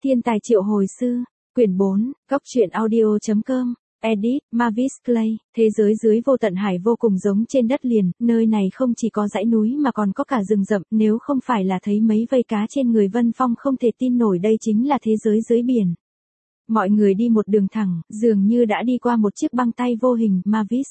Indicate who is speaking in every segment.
Speaker 1: Thiên tài triệu hồi sư, quyển 4, góc truyện audio.com, edit, Mavis Clay, thế giới dưới vô tận hải vô cùng giống trên đất liền, nơi này không chỉ có dãy núi mà còn có cả rừng rậm, nếu không phải là thấy mấy vây cá trên người Vân Phong không thể tin nổi đây chính là thế giới dưới biển. Mọi người đi một đường thẳng, dường như đã đi qua một chiếc băng tay vô hình, Mavis.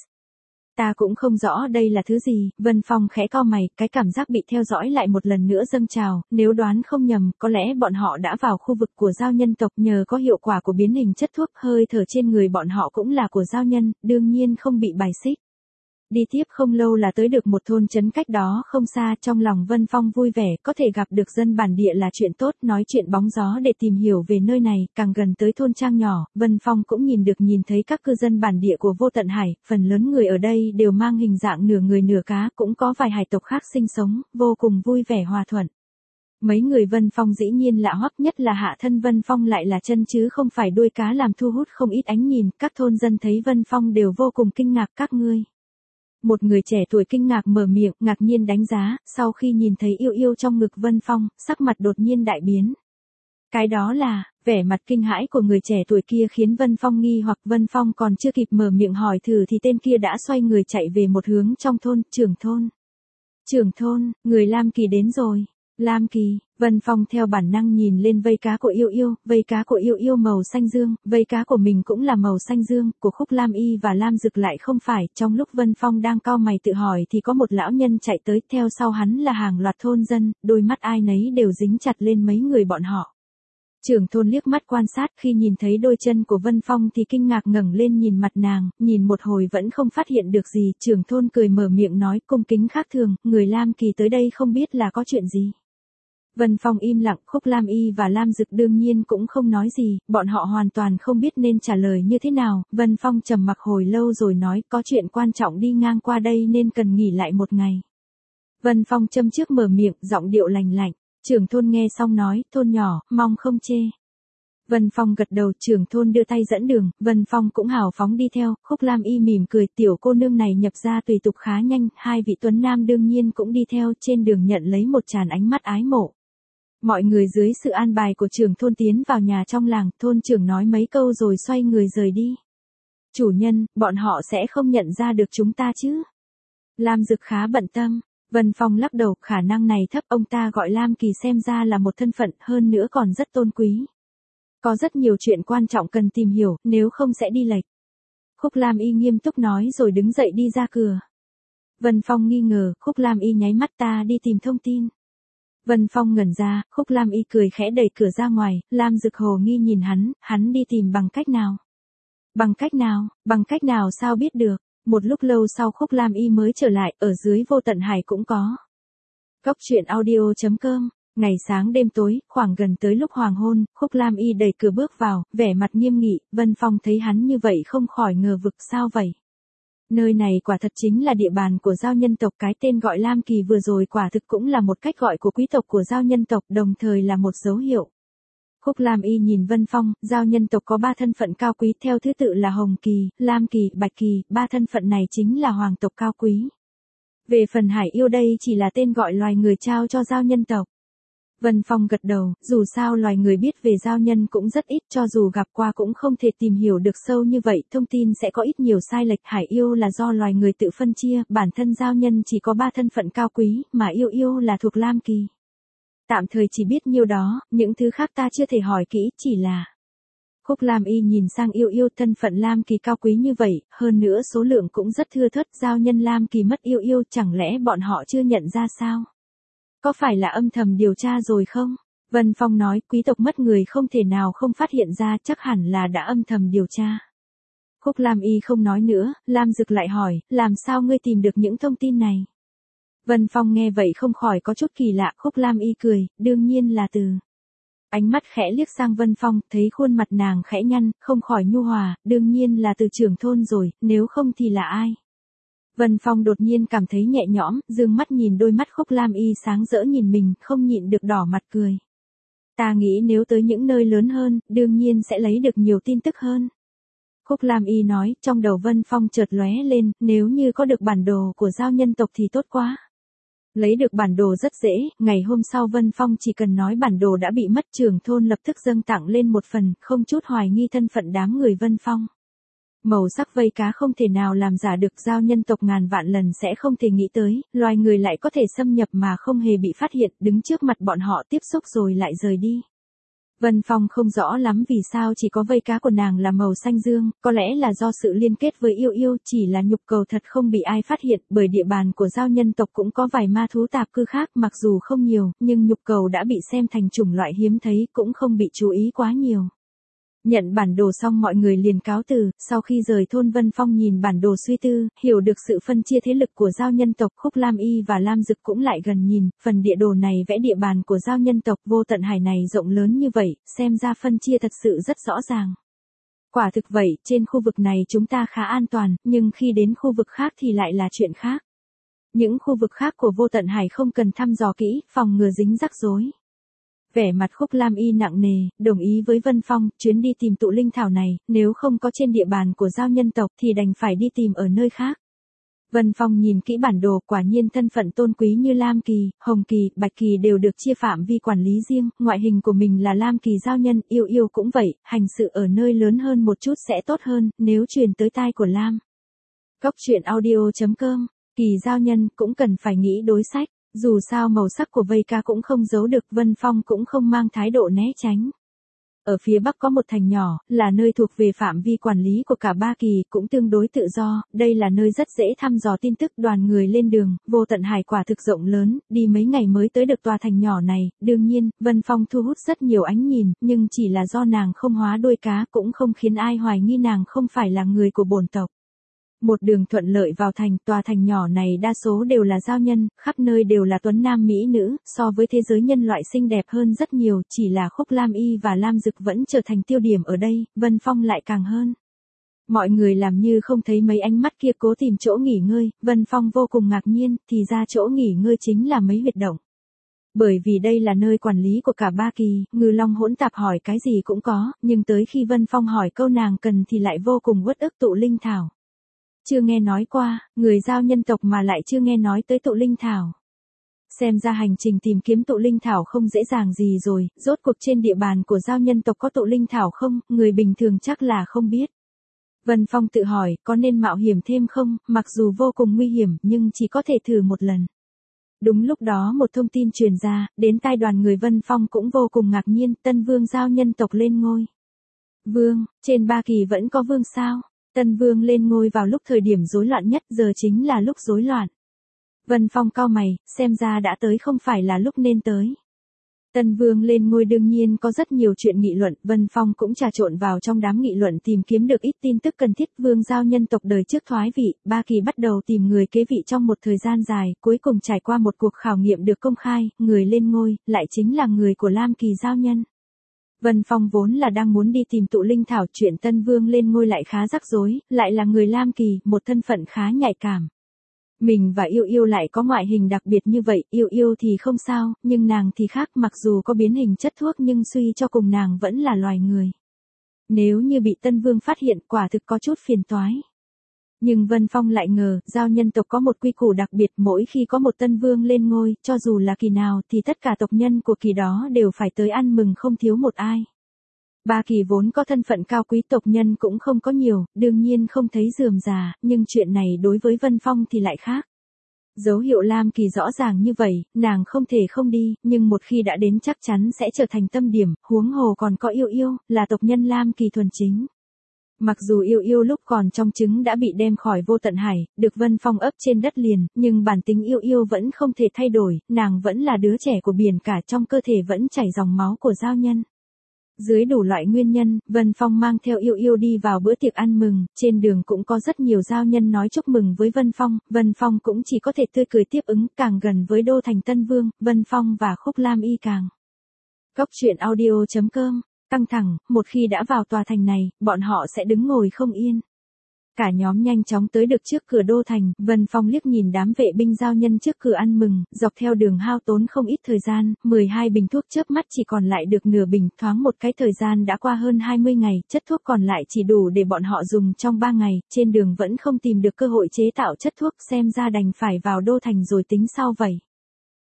Speaker 1: Ta cũng không rõ đây là thứ gì, Vân Phong khẽ cau mày, cái cảm giác bị theo dõi lại một lần nữa dâng trào, nếu đoán không nhầm, có lẽ bọn họ đã vào khu vực của giao nhân tộc nhờ có hiệu quả của biến hình chất thuốc, hơi thở trên người bọn họ cũng là của giao nhân, đương nhiên không bị bài xích. Đi tiếp không lâu là tới được một thôn trấn cách đó không xa, trong lòng Vân Phong vui vẻ, có thể gặp được dân bản địa là chuyện tốt, nói chuyện bóng gió để tìm hiểu về nơi này, càng gần tới thôn trang nhỏ, Vân Phong cũng nhìn thấy các cư dân bản địa của vô tận hải, phần lớn người ở đây đều mang hình dạng nửa người nửa cá, cũng có vài hải tộc khác sinh sống, vô cùng vui vẻ hòa thuận. Mấy người Vân Phong dĩ nhiên lạ hoắc, nhất là hạ thân Vân Phong lại là chân chứ không phải đuôi cá, làm thu hút không ít ánh nhìn, các thôn dân thấy Vân Phong đều vô cùng kinh ngạc. Các ngươi. Một người trẻ tuổi kinh ngạc mở miệng, ngạc nhiên đánh giá, sau khi nhìn thấy Yêu Yêu trong ngực Vân Phong, sắc mặt đột nhiên đại biến. Cái đó là, vẻ mặt kinh hãi của người trẻ tuổi kia khiến Vân Phong nghi hoặc. Vân Phong còn chưa kịp mở miệng hỏi thử thì tên kia đã xoay người chạy về một hướng trong thôn. Trưởng thôn. Trưởng thôn, người Lam Kỳ đến rồi. Lam Kỳ, Vân Phong theo bản năng nhìn lên vây cá của Yêu Yêu, vây cá của Yêu Yêu màu xanh dương, vây cá của mình cũng là màu xanh dương, của Khúc Lam Y và Lam Dực lại không phải. Trong lúc Vân Phong đang cau mày tự hỏi thì có một lão nhân chạy tới, theo sau hắn là hàng loạt thôn dân, đôi mắt ai nấy đều dính chặt lên mấy người bọn họ. Trưởng thôn liếc mắt quan sát, khi nhìn thấy đôi chân của Vân Phong thì kinh ngạc ngẩng lên nhìn mặt nàng, nhìn một hồi vẫn không phát hiện được gì, trưởng thôn cười mở miệng nói cung kính khác thường, người Lam Kỳ tới đây không biết là có chuyện gì. Vân Phong im lặng, Khúc Lam Y và Lam Dực đương nhiên cũng không nói gì, bọn họ hoàn toàn không biết nên trả lời như thế nào. Vân Phong trầm mặc hồi lâu rồi nói, có chuyện quan trọng đi ngang qua đây nên cần nghỉ lại một ngày. Vân Phong châm trước mở miệng, giọng điệu lành lạnh. Trưởng thôn nghe xong nói, thôn nhỏ, mong không chê. Vân Phong gật đầu, trưởng thôn đưa tay dẫn đường, Vân Phong cũng hào phóng đi theo. Khúc Lam Y mỉm cười, tiểu cô nương này nhập gia tùy tục khá nhanh, hai vị tuấn nam đương nhiên cũng đi theo, trên đường nhận lấy một tràn ánh mắt ái mộ. Mọi người dưới sự an bài của trưởng thôn tiến vào nhà trong làng, thôn trưởng nói mấy câu rồi xoay người rời đi. Chủ nhân, bọn họ sẽ không nhận ra được chúng ta chứ? Lam Dực khá bận tâm. Vân Phong lắc đầu, khả năng này thấp, ông ta gọi Lam Kỳ xem ra là một thân phận, hơn nữa còn rất tôn quý. Có rất nhiều chuyện quan trọng cần tìm hiểu, nếu không sẽ đi lệch. Khúc Lam Y nghiêm túc nói rồi đứng dậy đi ra cửa. Vân Phong nghi ngờ, Khúc Lam Y nháy mắt, ta đi tìm thông tin. Vân Phong ngẩn ra, Khúc Lam Y cười khẽ đẩy cửa ra ngoài, Lam Dực hồ nghi nhìn hắn đi tìm bằng cách nào? Bằng cách nào sao biết được? Một lúc lâu sau Khúc Lam Y mới trở lại, ở dưới vô tận hải cũng có. Góc truyện audio.com, ngày sáng đêm tối, khoảng gần tới lúc hoàng hôn, Khúc Lam Y đẩy cửa bước vào, vẻ mặt nghiêm nghị, Vân Phong thấy hắn như vậy không khỏi ngờ vực, sao vậy? Nơi này quả thật chính là địa bàn của giao nhân tộc, cái tên gọi Lam Kỳ vừa rồi quả thực cũng là một cách gọi của quý tộc của giao nhân tộc, đồng thời là một dấu hiệu. Khúc Lam Y nhìn Vân Phong, giao nhân tộc có 3 thân phận cao quý, theo thứ tự là Hồng Kỳ, Lam Kỳ, Bạch Kỳ, 3 thân phận này chính là hoàng tộc cao quý. Về phần Hải Yêu đây chỉ là tên gọi loài người trao cho giao nhân tộc. Vân Phong gật đầu, dù sao loài người biết về giao nhân cũng rất ít, cho dù gặp qua cũng không thể tìm hiểu được sâu như vậy, thông tin sẽ có ít nhiều sai lệch. Hải Yêu là do loài người tự phân chia, bản thân giao nhân chỉ có 3 thân phận cao quý, mà Yêu Yêu là thuộc Lam Kỳ. Tạm thời chỉ biết nhiêu đó, những thứ khác ta chưa thể hỏi kỹ, chỉ là... Khúc Lam Y nhìn sang Yêu Yêu, thân phận Lam Kỳ cao quý như vậy, hơn nữa số lượng cũng rất thưa thớt, giao nhân Lam Kỳ mất Yêu Yêu, chẳng lẽ bọn họ chưa nhận ra sao? Có phải là âm thầm điều tra rồi không? Vân Phong nói, quý tộc mất người không thể nào không phát hiện ra, chắc hẳn là đã âm thầm điều tra. Khúc Lam Y không nói nữa, Lam Dực lại hỏi, làm sao ngươi tìm được những thông tin này? Vân Phong nghe vậy không khỏi có chút kỳ lạ, Khúc Lam Y cười, đương nhiên là từ. Ánh mắt khẽ liếc sang Vân Phong, thấy khuôn mặt nàng khẽ nhăn, không khỏi nhu hòa, đương nhiên là từ trưởng thôn rồi, nếu không thì là ai? Vân Phong đột nhiên cảm thấy nhẹ nhõm, dương mắt nhìn đôi mắt Khúc Lam Y sáng rỡ nhìn mình, không nhịn được đỏ mặt cười. Ta nghĩ nếu tới những nơi lớn hơn, đương nhiên sẽ lấy được nhiều tin tức hơn. Khúc Lam Y nói, trong đầu Vân Phong chợt lóe lên, nếu như có được bản đồ của giao nhân tộc thì tốt quá. Lấy được bản đồ rất dễ, ngày hôm sau Vân Phong chỉ cần nói bản đồ đã bị mất, trưởng thôn lập tức dâng tặng lên một phần, không chút hoài nghi thân phận đám người Vân Phong. Màu sắc vây cá không thể nào làm giả được, giao nhân tộc ngàn vạn lần sẽ không thể nghĩ tới, loài người lại có thể xâm nhập mà không hề bị phát hiện, đứng trước mặt bọn họ tiếp xúc rồi lại rời đi. Vân Phong không rõ lắm vì sao chỉ có vây cá của nàng là màu xanh dương, có lẽ là do sự liên kết với yêu yêu, chỉ là nhục cầu thật không bị ai phát hiện, bởi địa bàn của giao nhân tộc cũng có vài ma thú tạp cư khác, mặc dù không nhiều, nhưng nhục cầu đã bị xem thành chủng loại hiếm thấy, cũng không bị chú ý quá nhiều. Nhận bản đồ xong mọi người liền cáo từ, sau khi rời thôn Vân Phong nhìn bản đồ suy tư, hiểu được sự phân chia thế lực của giao nhân tộc. Khúc Lam Y và Lam Dực cũng lại gần nhìn, phần địa đồ này vẽ địa bàn của giao nhân tộc, vô tận hải này rộng lớn như vậy, xem ra phân chia thật sự rất rõ ràng. Quả thực vậy, trên khu vực này chúng ta khá an toàn, nhưng khi đến khu vực khác thì lại là chuyện khác. Những khu vực khác của vô tận hải không cần thăm dò kỹ, phòng ngừa dính rắc rối. Vẻ mặt Khúc Lam Y nặng nề, đồng ý với Vân Phong, chuyến đi tìm tụ linh thảo này, nếu không có trên địa bàn của giao nhân tộc thì đành phải đi tìm ở nơi khác. Vân Phong nhìn kỹ bản đồ, quả nhiên thân phận tôn quý như Lam Kỳ, Hồng Kỳ, Bạch Kỳ đều được chia phạm vi quản lý riêng, ngoại hình của mình là Lam Kỳ giao nhân, yêu yêu cũng vậy, hành sự ở nơi lớn hơn một chút sẽ tốt hơn, nếu truyền tới tai của Lam. Góc truyện audio.com, Kỳ giao nhân cũng cần phải nghĩ đối sách. Dù sao màu sắc của vây cá cũng không giấu được, Vân Phong cũng không mang thái độ né tránh. Ở phía bắc có một thành nhỏ, là nơi thuộc về phạm vi quản lý của cả ba kỳ, cũng tương đối tự do, đây là nơi rất dễ thăm dò tin tức. Đoàn người lên đường, vô tận hải quả thực rộng lớn, đi mấy ngày mới tới được tòa thành nhỏ này, đương nhiên, Vân Phong thu hút rất nhiều ánh nhìn, nhưng chỉ là do nàng không hóa đuôi cá, cũng không khiến ai hoài nghi nàng không phải là người của bổn tộc. Một đường thuận lợi vào thành, tòa thành nhỏ này đa số đều là giao nhân, khắp nơi đều là tuấn nam mỹ nữ, so với thế giới nhân loại xinh đẹp hơn rất nhiều, chỉ là Khúc Lam Y và Lam Dực vẫn trở thành tiêu điểm ở đây, Vân Phong lại càng hơn. Mọi người làm như không thấy mấy ánh mắt kia cố tìm chỗ nghỉ ngơi, Vân Phong vô cùng ngạc nhiên, thì ra chỗ nghỉ ngơi chính là mấy huyệt động. Bởi vì đây là nơi quản lý của cả ba kỳ, Ngư Long hỗn tạp hỏi cái gì cũng có, nhưng tới khi Vân Phong hỏi câu nàng cần thì lại vô cùng uất ức tụ linh thảo. Chưa nghe nói qua, người giao nhân tộc mà lại chưa nghe nói tới tụ linh thảo. Xem ra hành trình tìm kiếm tụ linh thảo không dễ dàng gì rồi, rốt cuộc trên địa bàn của giao nhân tộc có tụ linh thảo không, người bình thường chắc là không biết. Vân Phong tự hỏi, có nên mạo hiểm thêm không, mặc dù vô cùng nguy hiểm nhưng chỉ có thể thử một lần. Đúng lúc đó một thông tin truyền ra, đến tai đoàn người Vân Phong cũng vô cùng ngạc nhiên, Tân Vương giao nhân tộc lên ngôi. Vương, trên ba kỳ vẫn có vương sao? Tân Vương lên ngôi vào lúc thời điểm rối loạn nhất, giờ chính là lúc rối loạn. Vân Phong cau mày, xem ra đã tới không phải là lúc nên tới. Tân Vương lên ngôi đương nhiên có rất nhiều chuyện nghị luận, Vân Phong cũng trà trộn vào trong đám nghị luận tìm kiếm được ít tin tức cần thiết. Vương giao nhân tộc đời trước thoái vị, ba kỳ bắt đầu tìm người kế vị trong một thời gian dài, cuối cùng trải qua một cuộc khảo nghiệm được công khai, người lên ngôi, lại chính là người của Lam Kỳ giao nhân. Vân Phong vốn là đang muốn đi tìm tụ linh thảo, chuyện Tân Vương lên ngôi lại khá rắc rối, lại là người Lam Kỳ, một thân phận khá nhạy cảm. Mình và Yêu Yêu lại có ngoại hình đặc biệt như vậy, Yêu Yêu thì không sao, nhưng nàng thì khác, mặc dù có biến hình chất thuốc nhưng suy cho cùng nàng vẫn là loài người. Nếu như bị Tân Vương phát hiện quả thực có chút phiền toái. Nhưng Vân Phong lại ngờ, giao nhân tộc có một quy củ đặc biệt, mỗi khi có một Tân Vương lên ngôi, cho dù là kỳ nào thì tất cả tộc nhân của kỳ đó đều phải tới ăn mừng không thiếu một ai. Ba kỳ vốn có thân phận cao quý, tộc nhân cũng không có nhiều, đương nhiên không thấy rườm rà, nhưng chuyện này đối với Vân Phong thì lại khác. Dấu hiệu Lam Kỳ rõ ràng như vậy, nàng không thể không đi, nhưng một khi đã đến chắc chắn sẽ trở thành tâm điểm, huống hồ còn có Yêu Yêu, là tộc nhân Lam Kỳ thuần chính. Mặc dù Yêu Yêu lúc còn trong trứng đã bị đem khỏi vô tận hải, được Vân Phong ấp trên đất liền, nhưng bản tính Yêu Yêu vẫn không thể thay đổi, nàng vẫn là đứa trẻ của biển cả, trong cơ thể vẫn chảy dòng máu của giao nhân. Dưới đủ loại nguyên nhân, Vân Phong mang theo Yêu Yêu đi vào bữa tiệc ăn mừng, trên đường cũng có rất nhiều giao nhân nói chúc mừng với Vân Phong cũng chỉ có thể tươi cười tiếp ứng, càng gần với đô thành Tân Vương, Vân Phong và Khúc Lam Y càng. Góc truyện audio.com, căng thẳng, một khi đã vào tòa thành này, bọn họ sẽ đứng ngồi không yên. Cả nhóm nhanh chóng tới được trước cửa đô thành, Vân Phong liếc nhìn đám vệ binh giao nhân trước cửa ăn mừng, dọc theo đường hao tốn không ít thời gian, 12 bình thuốc chớp mắt chỉ còn lại được nửa bình, thoáng một cái thời gian đã qua hơn 20 ngày, chất thuốc còn lại chỉ đủ để bọn họ dùng trong 3 ngày, trên đường vẫn không tìm được cơ hội chế tạo chất thuốc, xem ra đành phải vào đô thành rồi tính sau vậy.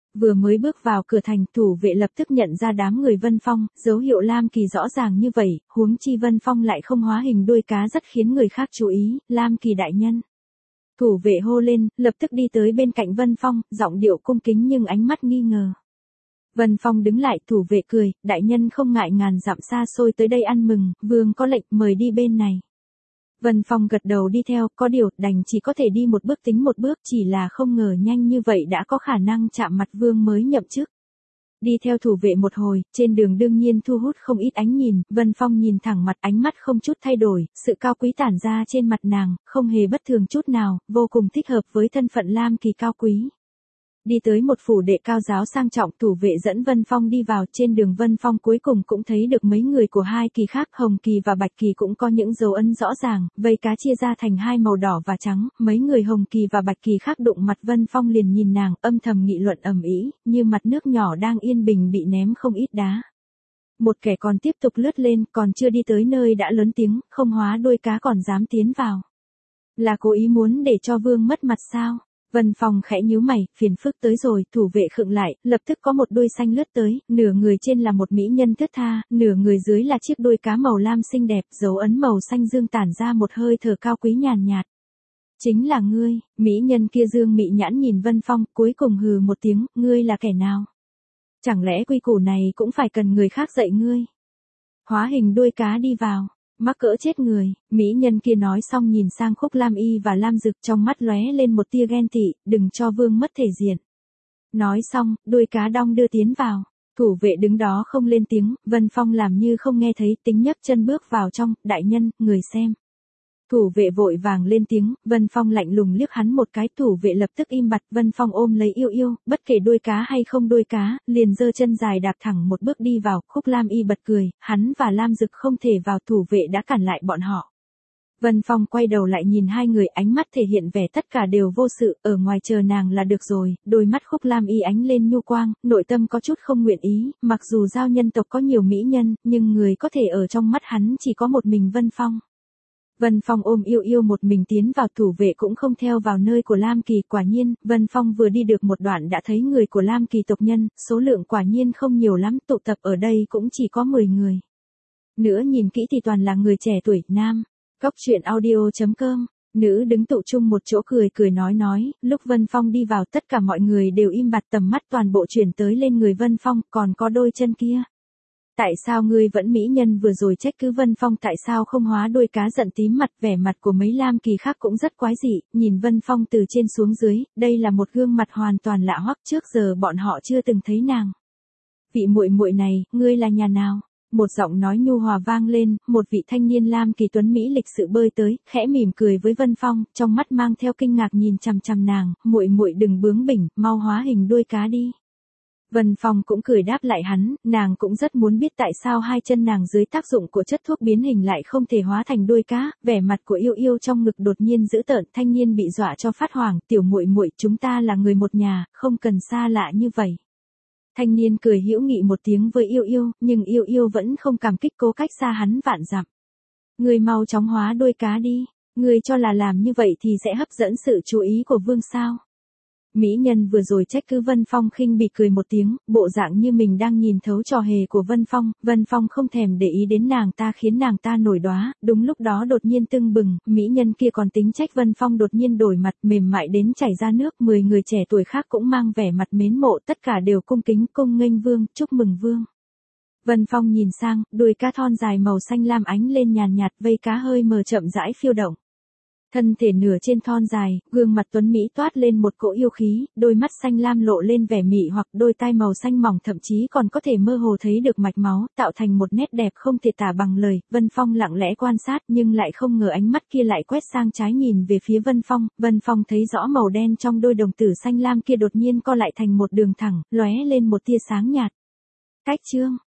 Speaker 1: Vừa mới bước vào cửa thành, thủ vệ lập tức nhận ra đám người Vân Phong, dấu hiệu Lam Kỳ rõ ràng như vậy, huống chi Vân Phong lại không hóa hình đuôi cá rất khiến người khác chú ý, Lam Kỳ đại nhân. Thủ vệ hô lên, lập tức đi tới bên cạnh Vân Phong, giọng điệu cung kính nhưng ánh mắt nghi ngờ. Vân Phong đứng lại, thủ vệ cười, đại nhân không ngại ngàn dặm xa xôi tới đây ăn mừng, vương có lệnh mời đi bên này. Vân Phong gật đầu đi theo, có điều, đành chỉ có thể đi một bước tính một bước, chỉ là không ngờ nhanh như vậy đã có khả năng chạm mặt vương mới nhậm chức. Đi theo thủ vệ một hồi, trên đường đương nhiên thu hút không ít ánh nhìn, Vân Phong nhìn thẳng mặt, ánh mắt không chút thay đổi, sự cao quý tản ra trên mặt nàng, không hề bất thường chút nào, vô cùng thích hợp với thân phận Lam Kỳ cao quý. Đi tới một phủ đệ cao giáo sang trọng, thủ vệ dẫn Vân Phong đi vào, trên đường Vân Phong cuối cùng cũng thấy được mấy người của hai kỳ khác, Hồng Kỳ và Bạch Kỳ cũng có những dấu ấn rõ ràng, vây cá chia ra thành hai màu đỏ và trắng, mấy người Hồng Kỳ và Bạch Kỳ khác đụng mặt Vân Phong liền nhìn nàng, âm thầm nghị luận ầm ĩ, như mặt nước nhỏ đang yên bình bị ném không ít đá. Một kẻ còn tiếp tục lướt lên, còn chưa đi tới nơi đã lớn tiếng, không hóa đuôi cá còn dám tiến vào. Là cố ý muốn để cho vương mất mặt sao? Vân Phong khẽ nhíu mày, phiền phức tới rồi, thủ vệ khựng lại, lập tức có một đuôi xanh lướt tới, nửa người trên là một mỹ nhân thướt tha, nửa người dưới là chiếc đuôi cá màu lam xinh đẹp, dấu ấn màu xanh dương tản ra một hơi thở cao quý nhàn nhạt. Chính là ngươi, mỹ nhân kia dương mị nhãn nhìn Vân Phong, cuối cùng hừ một tiếng, ngươi là kẻ nào? Chẳng lẽ quy củ này cũng phải cần người khác dạy ngươi? Hóa hình đuôi cá đi vào. Mắc cỡ chết người, mỹ nhân kia nói xong nhìn sang Khúc Lam Y và Lam Dực, trong mắt lóe lên một tia ghen tị, đừng cho vương mất thể diện. Nói xong, đuôi cá đong đưa tiến vào, thủ vệ đứng đó không lên tiếng, Vân Phong làm như không nghe thấy, tính nhấc chân bước vào trong, đại nhân, người xem. Thủ vệ vội vàng lên tiếng, Vân Phong lạnh lùng liếc hắn một cái, thủ vệ lập tức im bặt, Vân Phong ôm lấy Yêu Yêu, bất kể đuôi cá hay không đuôi cá, liền giơ chân dài đạp thẳng một bước đi vào, Khúc Lam Y bật cười, hắn và Lam Dực không thể vào, thủ vệ đã cản lại bọn họ. Vân Phong quay đầu lại nhìn hai người, ánh mắt thể hiện vẻ tất cả đều vô sự, ở ngoài chờ nàng là được rồi, đôi mắt Khúc Lam Y ánh lên nhu quang, nội tâm có chút không nguyện ý, mặc dù giao nhân tộc có nhiều mỹ nhân, nhưng người có thể ở trong mắt hắn chỉ có một mình Vân Phong. Vân Phong ôm Yêu Yêu một mình tiến vào, thủ vệ cũng không theo vào nơi của Lam Kỳ, quả nhiên, Vân Phong vừa đi được một đoạn đã thấy người của Lam Kỳ tộc nhân, số lượng quả nhiên không nhiều lắm, tụ tập ở đây cũng chỉ có 10 người. Nữa nhìn kỹ thì toàn là người trẻ tuổi, nam. Góc truyện audio.com, nữ đứng tụ chung một chỗ cười nói, lúc Vân Phong đi vào tất cả mọi người đều im bặt, tầm mắt toàn bộ chuyển tới lên người Vân Phong, còn có đôi chân kia. Tại sao ngươi vẫn mỹ nhân vừa rồi trách cứ Vân Phong, tại sao không hóa đuôi cá, giận tím mặt, vẻ mặt của mấy Lam Kỳ khác cũng rất quái dị, nhìn Vân Phong từ trên xuống dưới, đây là một gương mặt hoàn toàn lạ hoắc, trước giờ bọn họ chưa từng thấy nàng. Vị muội muội này, ngươi là nhà nào? Một giọng nói nhu hòa vang lên, một vị thanh niên Lam Kỳ tuấn mỹ lịch sự bơi tới, khẽ mỉm cười với Vân Phong, trong mắt mang theo kinh ngạc nhìn chằm chằm nàng, muội muội đừng bướng bỉnh, mau hóa hình đuôi cá đi. Vân Phong cũng cười đáp lại hắn, nàng cũng rất muốn biết tại sao hai chân nàng dưới tác dụng của chất thuốc biến hình lại không thể hóa thành đuôi cá, vẻ mặt của Yêu Yêu trong ngực đột nhiên dữ tợn, thanh niên bị dọa cho phát hoảng, tiểu muội muội, chúng ta là người một nhà, không cần xa lạ như vậy. Thanh niên cười hữu nghị một tiếng với Yêu Yêu, nhưng Yêu Yêu vẫn không cảm kích, cố cách xa hắn vạn dặm. Ngươi mau chóng hóa đuôi cá đi, ngươi cho là làm như vậy thì sẽ hấp dẫn sự chú ý của vương sao? Mỹ nhân vừa rồi trách cứ Vân Phong khinh bỉ cười một tiếng, bộ dạng như mình đang nhìn thấu trò hề của Vân Phong không thèm để ý đến nàng ta khiến nàng ta nổi đóa, đúng lúc đó đột nhiên tưng bừng, mỹ nhân kia còn tính trách Vân Phong đột nhiên đổi mặt mềm mại đến chảy ra nước, 10 người trẻ tuổi khác cũng mang vẻ mặt mến mộ, tất cả đều cung kính cung nghênh vương, chúc mừng vương. Vân Phong nhìn sang, đuôi cá thon dài màu xanh lam ánh lên nhàn nhạt, vây cá hơi mờ chậm rãi phiêu động. Thân thể nửa trên thon dài, gương mặt tuấn mỹ toát lên một cỗ yêu khí, đôi mắt xanh lam lộ lên vẻ mị hoặc, đôi tai màu xanh mỏng thậm chí còn có thể mơ hồ thấy được mạch máu, tạo thành một nét đẹp không thể tả bằng lời. Vân Phong lặng lẽ quan sát nhưng lại không ngờ ánh mắt kia lại quét sang trái nhìn về phía Vân Phong thấy rõ màu đen trong đôi đồng tử xanh lam kia đột nhiên co lại thành một đường thẳng, lóe lên một tia sáng nhạt. Cách chương